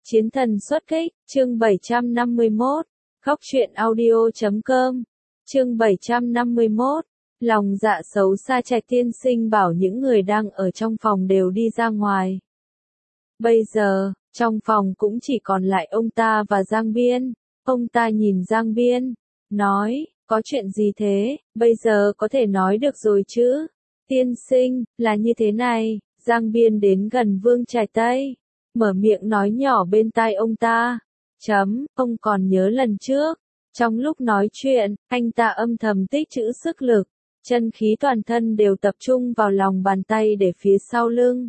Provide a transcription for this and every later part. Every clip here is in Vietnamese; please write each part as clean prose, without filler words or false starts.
Chiến thần xuất kích, chương 751, khóc truyện audio.com, chương 751, lòng dạ xấu xa Trạch tiên sinh bảo những người đang ở trong phòng đều đi ra ngoài. Bây giờ, trong phòng cũng chỉ còn lại ông ta và Giang Biên. Ông ta nhìn Giang Biên, nói, có chuyện gì thế, bây giờ có thể nói được rồi chứ? Tiên sinh, là như thế này, Giang Biên đến gần Vương Trạch Tây, mở miệng nói nhỏ bên tai ông ta. Ông còn nhớ lần trước, trong lúc nói chuyện, anh ta âm thầm tích trữ sức lực, chân khí toàn thân đều tập trung vào lòng bàn tay để phía sau lưng.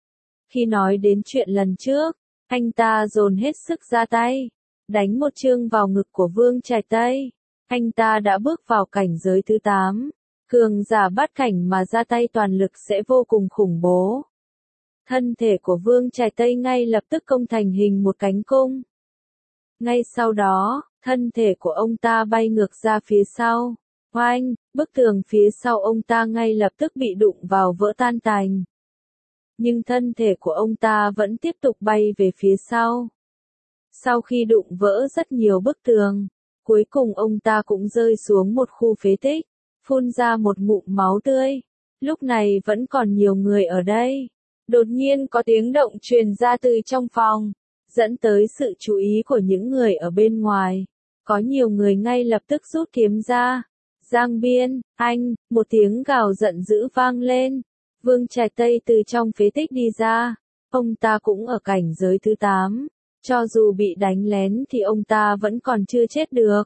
Khi nói đến chuyện lần trước, anh ta dồn hết sức ra tay, đánh một chương vào ngực của Vương Trạch Tây. Anh ta đã bước vào cảnh giới thứ 8, cường giả bát cảnh mà ra tay toàn lực sẽ vô cùng khủng bố. Thân thể của Vương Trạch Tây ngay lập tức công thành hình một cánh cung. Ngay sau đó, thân thể của ông ta bay ngược ra phía sau. Oanh, bức tường phía sau ông ta ngay lập tức bị đụng vào vỡ tan tành. Nhưng thân thể của ông ta vẫn tiếp tục bay về phía sau. Sau khi đụng vỡ rất nhiều bức tường, cuối cùng ông ta cũng rơi xuống một khu phế tích, phun ra một ngụm máu tươi. Lúc này vẫn còn nhiều người ở đây. Đột nhiên có tiếng động truyền ra từ trong phòng, dẫn tới sự chú ý của những người ở bên ngoài. Có nhiều người ngay lập tức rút kiếm ra. Giang Biên, anh, một tiếng gào giận dữ vang lên. Vương Trạch Tây từ trong phế tích đi ra. Ông ta cũng ở cảnh giới thứ 8. Cho dù bị đánh lén thì ông ta vẫn còn chưa chết được.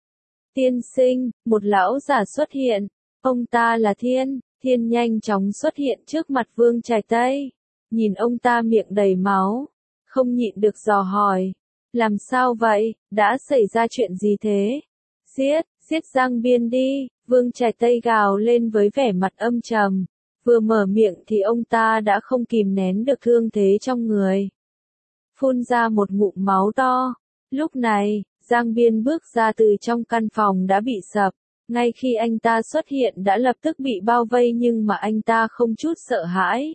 Tiên sinh, một lão giả xuất hiện. Ông ta là Thiên. Thiên nhanh chóng xuất hiện trước mặt Vương Trạch Tây. Nhìn ông ta miệng đầy máu, không nhịn được dò hỏi. Làm sao vậy, đã xảy ra chuyện gì thế? Giết Giang Biên đi, Vương Trạch Tây gào lên với vẻ mặt âm trầm. Vừa mở miệng thì ông ta đã không kìm nén được thương thế trong người. Phun ra một ngụm máu to. Lúc này, Giang Biên bước ra từ trong căn phòng đã bị sập. Ngay khi anh ta xuất hiện đã lập tức bị bao vây nhưng mà anh ta không chút sợ hãi.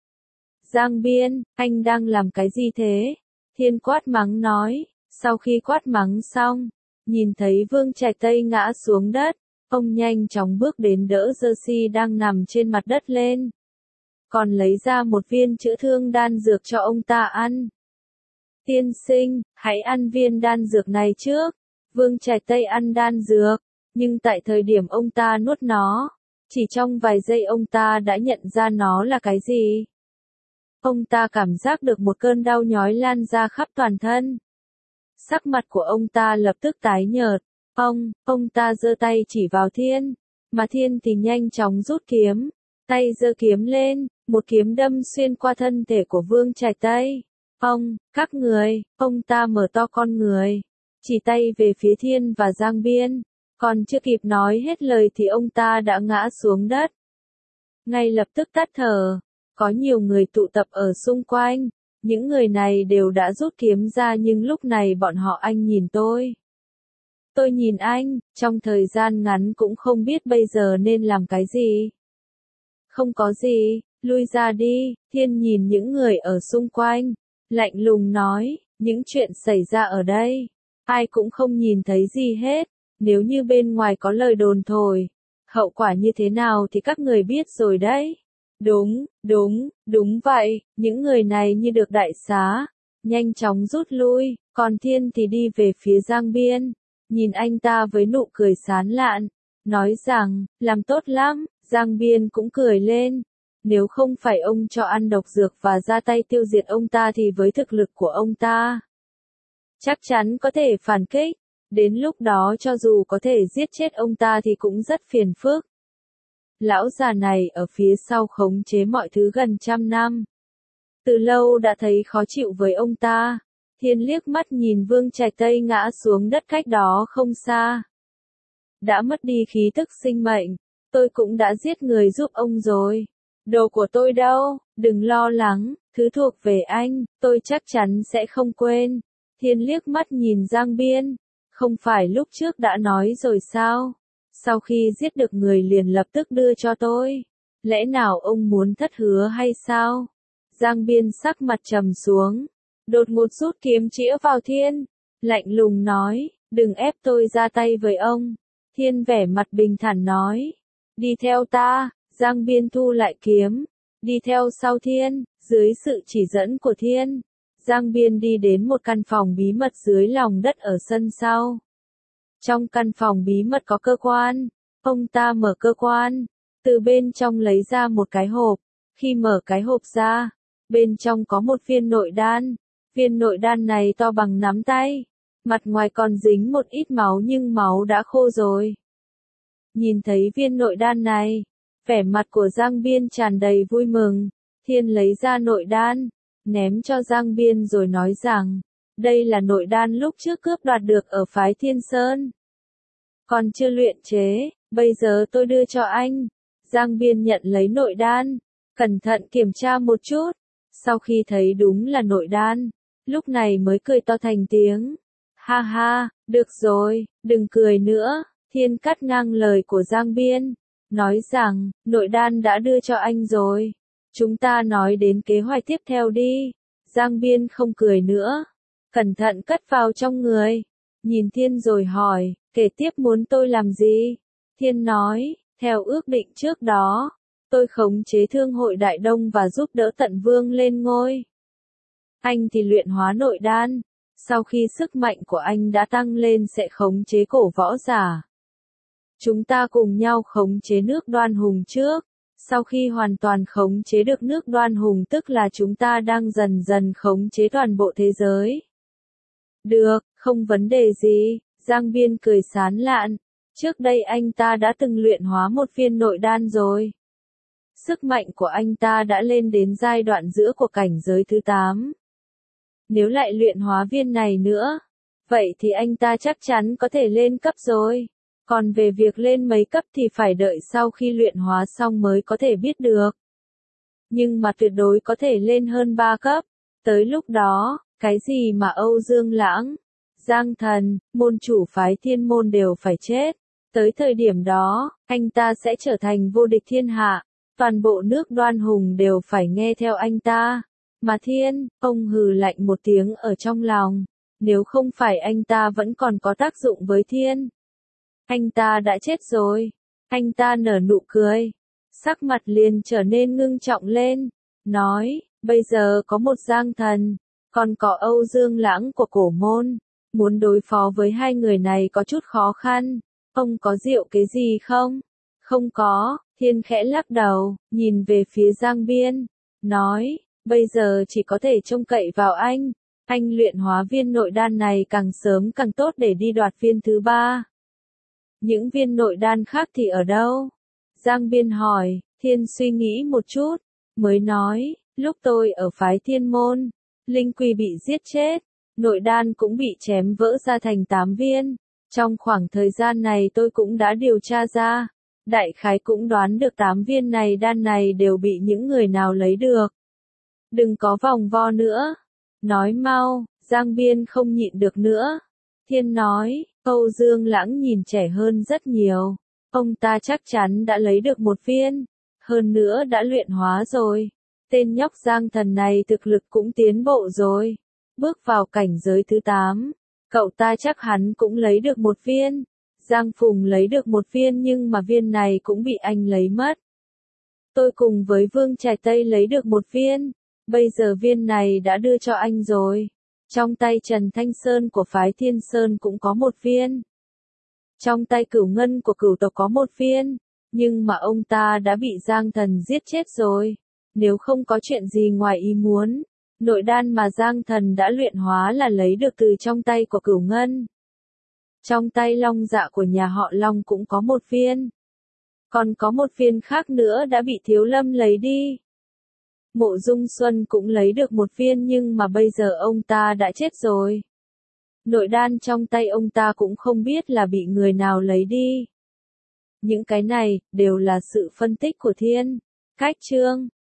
Giang Biên, anh đang làm cái gì thế? Thiên quát mắng nói. Sau khi quát mắng xong, nhìn thấy Vương Trạch Tây ngã xuống đất, ông nhanh chóng bước đến đỡ Jersey đang nằm trên mặt đất lên. Còn lấy ra một viên chữa thương đan dược cho ông ta ăn. Tiên sinh, hãy ăn viên đan dược này trước. Vương Trạch Tây ăn đan dược, nhưng tại thời điểm ông ta nuốt nó, chỉ trong vài giây ông ta đã nhận ra nó là cái gì. Ông ta cảm giác được một cơn đau nhói lan ra khắp toàn thân. Sắc mặt của ông ta lập tức tái nhợt. Ông ta giơ tay chỉ vào Thiên, mà Thiên thì nhanh chóng rút kiếm, tay giơ kiếm lên, một kiếm đâm xuyên qua thân thể của Vương Trạch Tây. Các người, ông ta mở to con người, chỉ tay về phía Thiên và Giang Biên, còn chưa kịp nói hết lời thì ông ta đã ngã xuống đất. Ngay lập tức tắt thở. Có nhiều người tụ tập ở xung quanh, những người này đều đã rút kiếm ra nhưng lúc này bọn họ anh nhìn tôi. Tôi nhìn anh, trong thời gian ngắn cũng không biết bây giờ nên làm cái gì. Không có gì, lui ra đi, Thiên nhìn những người ở xung quanh, lạnh lùng nói, những chuyện xảy ra ở đây, ai cũng không nhìn thấy gì hết, nếu như bên ngoài có lời đồn thổi, hậu quả như thế nào thì các người biết rồi đấy. Đúng vậy, những người này như được đại xá, nhanh chóng rút lui, còn Thiên thì đi về phía Giang Biên, nhìn anh ta với nụ cười sán lạn, nói rằng, làm tốt lắm, Giang Biên cũng cười lên, nếu không phải ông cho ăn độc dược và ra tay tiêu diệt ông ta thì với thực lực của ông ta, chắc chắn có thể phản kích, đến lúc đó cho dù có thể giết chết ông ta thì cũng rất phiền phức. Lão già này ở phía sau khống chế mọi thứ gần 100 năm. Từ lâu đã thấy khó chịu với ông ta. Thiên liếc mắt nhìn Vương Trạch Tây ngã xuống đất cách đó không xa. Đã mất đi khí tức sinh mệnh, tôi cũng đã giết người giúp ông rồi. Đồ của tôi đâu, đừng lo lắng, thứ thuộc về anh, tôi chắc chắn sẽ không quên. Thiên liếc mắt nhìn Giang Biên, không phải lúc trước đã nói rồi sao? Sau khi giết được người liền lập tức đưa cho tôi. Lẽ nào ông muốn thất hứa hay sao? Giang Biên sắc mặt trầm xuống. đột ngột rút kiếm chĩa vào Thiên, lạnh lùng nói, đừng ép tôi ra tay với ông. Thiên vẻ mặt bình thản nói, đi theo ta. Giang Biên thu lại kiếm, đi theo sau Thiên, dưới sự chỉ dẫn của Thiên. Giang Biên đi đến một căn phòng bí mật dưới lòng đất ở sân sau. Trong căn phòng bí mật có cơ quan, ông ta mở cơ quan, từ bên trong lấy ra một cái hộp, khi mở cái hộp ra, bên trong có một viên nội đan, viên nội đan này to bằng nắm tay, mặt ngoài còn dính một ít máu nhưng máu đã khô rồi. Nhìn thấy viên nội đan này, vẻ mặt của Giang Biên tràn đầy vui mừng, Thiên lấy ra nội đan, ném cho Giang Biên rồi nói rằng, đây là nội đan lúc trước cướp đoạt được ở phái Thiên Sơn. Còn chưa luyện chế, bây giờ tôi đưa cho anh. Giang Biên nhận lấy nội đan, cẩn thận kiểm tra một chút, sau khi thấy đúng là nội đan, lúc này mới cười to thành tiếng. Ha ha, được rồi, đừng cười nữa. Thiên cắt ngang lời của Giang Biên, nói rằng, nội đan đã đưa cho anh rồi. Chúng ta nói đến kế hoạch tiếp theo đi. Giang Biên không cười nữa, cẩn thận cất vào trong người, nhìn Thiên rồi hỏi, kể tiếp muốn tôi làm gì? Thiên nói, theo ước định trước đó, tôi khống chế Thương hội Đại Đông và giúp đỡ Tận Vương lên ngôi. Anh thì luyện hóa nội đan, sau khi sức mạnh của anh đã tăng lên sẽ khống chế cổ võ giả. Chúng ta cùng nhau khống chế nước Đoan Hùng trước, sau khi hoàn toàn khống chế được nước Đoan Hùng tức là chúng ta đang dần dần khống chế toàn bộ thế giới. Được, không vấn đề gì, Giang Biên cười sán lạn, trước đây anh ta đã từng luyện hóa một viên nội đan rồi. Sức mạnh của anh ta đã lên đến giai đoạn giữa của cảnh giới thứ 8. Nếu lại luyện hóa viên này nữa, vậy thì anh ta chắc chắn có thể lên cấp rồi. Còn về việc lên mấy cấp thì phải đợi sau khi luyện hóa xong mới có thể biết được. Nhưng mà tuyệt đối có thể lên hơn 3 cấp. Tới lúc đó, cái gì mà Âu Dương Lãng, Giang Thần, môn chủ phái Thiên Môn đều phải chết. Tới thời điểm đó, anh ta sẽ trở thành vô địch thiên hạ. Toàn bộ nước Đoan Hùng đều phải nghe theo anh ta. Mà Thiên, ông hừ lạnh một tiếng ở trong lòng. Nếu không phải anh ta vẫn còn có tác dụng với Thiên. Anh ta đã chết rồi. Anh ta nở nụ cười. Sắc mặt liền trở nên ngưng trọng lên. Nói, bây giờ có một Giang Thần, còn có Âu Dương Lãng của cổ môn. Muốn đối phó với hai người này có chút khó khăn. Ông có diệu cái gì không? Không có. Thiên khẽ lắc đầu, nhìn về phía Giang Biên. Nói, bây giờ chỉ có thể trông cậy vào anh. Anh luyện hóa viên nội đan này càng sớm càng tốt để đi đoạt viên thứ 3. Những viên nội đan khác thì ở đâu? Giang Biên hỏi. Thiên suy nghĩ một chút, mới nói, lúc tôi ở phái Thiên Môn, Linh Quy bị giết chết, nội đan cũng bị chém vỡ ra thành 8 viên. Trong khoảng thời gian này tôi cũng đã điều tra ra, đại khái cũng đoán được 8 viên này đan này đều bị những người nào lấy được. Đừng có vòng vo nữa. Nói mau, Giang Biên không nhịn được nữa. Thiên nói, Âu Dương Lãng nhìn trẻ hơn rất nhiều. Ông ta chắc chắn đã lấy được một viên. Hơn nữa đã luyện hóa rồi. Tên nhóc Giang Thần này thực lực cũng tiến bộ rồi. Bước vào cảnh giới thứ 8. Cậu ta chắc hắn cũng lấy được một viên. Giang Phùng lấy được một viên nhưng mà viên này cũng bị anh lấy mất. Tôi cùng với Vương Trải Tây lấy được một viên. Bây giờ viên này đã đưa cho anh rồi. Trong tay Trần Thanh Sơn của phái Thiên Sơn cũng có một viên. Trong tay Cửu Ngân của Cửu tộc có một viên. Nhưng mà ông ta đã bị Giang Thần giết chết rồi. Nếu không có chuyện gì ngoài ý muốn, nội đan mà Giang Thần đã luyện hóa là lấy được từ trong tay của Cửu Ngân. Trong tay Long Dạ của nhà họ Long cũng có một viên. Còn có một viên khác nữa đã bị Thiếu Lâm lấy đi. Mộ Dung Xuân cũng lấy được một viên nhưng mà bây giờ ông ta đã chết rồi. Nội đan trong tay ông ta cũng không biết là bị người nào lấy đi. Những cái này, đều là sự phân tích của Thiên. Cách chương